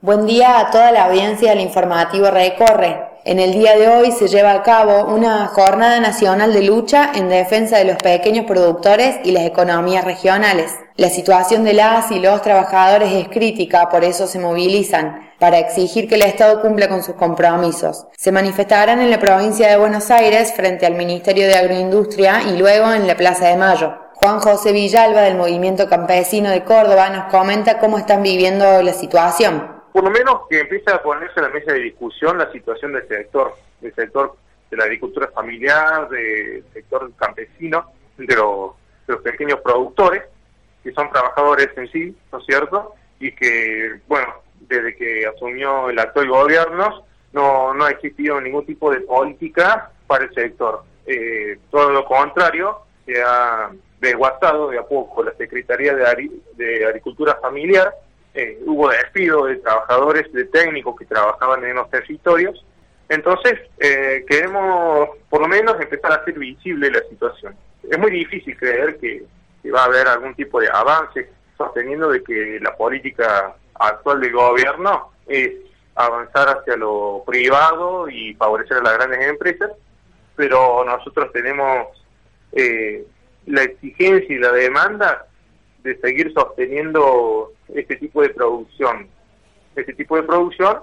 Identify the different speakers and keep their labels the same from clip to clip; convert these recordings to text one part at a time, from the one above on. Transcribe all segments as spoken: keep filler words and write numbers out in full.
Speaker 1: Buen día a toda la audiencia del informativo Recorre. En el día de hoy se lleva a cabo una jornada nacional de lucha en defensa de los pequeños productores y las economías regionales. La situación de las y los trabajadores es crítica, por eso se movilizan, para exigir que el Estado cumpla con sus compromisos. Se manifestarán en la provincia de Buenos Aires frente al Ministerio de Agroindustria y luego en la Plaza de Mayo. Juan José Villalba, del Movimiento Campesino de Córdoba, nos comenta cómo están viviendo la situación.
Speaker 2: Por lo menos que empiece a ponerse en la mesa de discusión la situación del sector, del sector de la agricultura familiar, del sector campesino, de los, de los pequeños productores, que son trabajadores en sí, ¿no es cierto? Y que, bueno, desde que asumió el actual gobierno, no, no ha existido ningún tipo de política para el sector. Eh, todo lo contrario, se ha desguazado de a poco la Secretaría de, Ari, de Agricultura Familiar. Eh, hubo despido de trabajadores, de técnicos que trabajaban en los territorios. Entonces, eh, queremos por lo menos empezar a hacer visible la situación. Es muy difícil creer que, que va a haber algún tipo de avance, sosteniendo de que la política actual del gobierno es avanzar hacia lo privado y favorecer a las grandes empresas, pero nosotros tenemos eh, la exigencia y la demanda de seguir sosteniendo este tipo de producción, este tipo de producción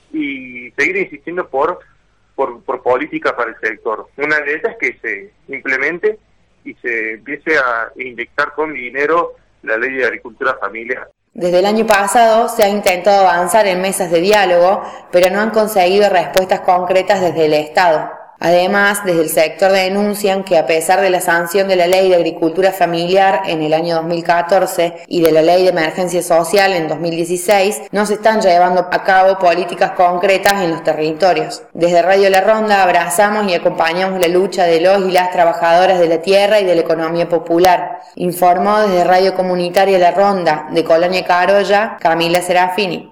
Speaker 2: y seguir insistiendo por, por, por política para el sector. Una de ellas es que se implemente y se empiece a inyectar con dinero la ley de agricultura familiar.
Speaker 1: Desde el año pasado se ha intentado avanzar en mesas de diálogo, pero no han conseguido respuestas concretas desde el Estado. Además, desde el sector denuncian que a pesar de la sanción de la Ley de Agricultura Familiar en el año dos mil catorce y de la Ley de Emergencia Social en dos mil dieciséis, no se están llevando a cabo políticas concretas en los territorios. Desde Radio La Ronda abrazamos y acompañamos la lucha de los y las trabajadoras de la tierra y de la economía popular. Informó desde Radio Comunitaria La Ronda, de Colonia Carolla, Camila Serafini.